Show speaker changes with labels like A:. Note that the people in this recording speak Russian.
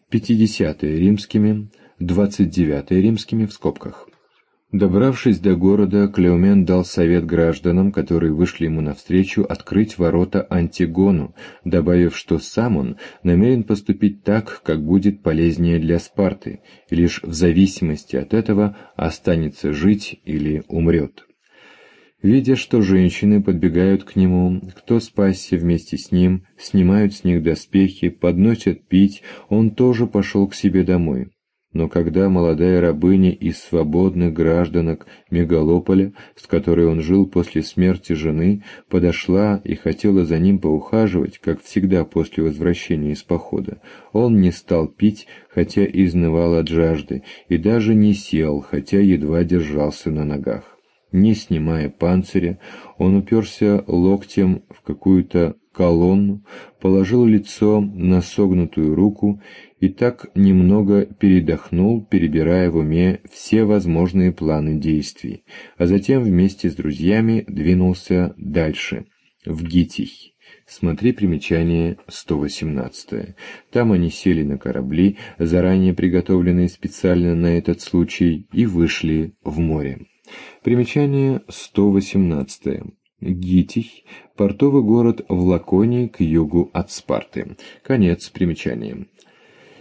A: 50-е римскими, 29-е римскими в скобках. Добравшись до города, Клеумен дал совет гражданам, которые вышли ему навстречу, открыть ворота Антигону, добавив, что сам он намерен поступить так, как будет полезнее для Спарты, и лишь в зависимости от этого останется жить или умрет. Видя, что женщины подбегают к нему, кто спасся вместе с ним, снимают с них доспехи, подносят пить, он тоже пошел к себе домой. Но когда молодая рабыня из свободных гражданок Мегалополя, с которой он жил после смерти жены, подошла и хотела за ним поухаживать, как всегда после возвращения из похода, он не стал пить, хотя изнывал от жажды, и даже не сел, хотя едва держался на ногах. Не снимая панциря, он уперся локтем в какую-то колонну, положил лицо на согнутую руку и так немного передохнул, перебирая в уме все возможные планы действий, а затем вместе с друзьями двинулся дальше, в Гитий. Смотри примечание 118. Там они сели на корабли, заранее приготовленные специально на этот случай, и вышли в море. Примечание 118. Гитий – портовый город в Лаконии к югу от Спарты. Конец примечания.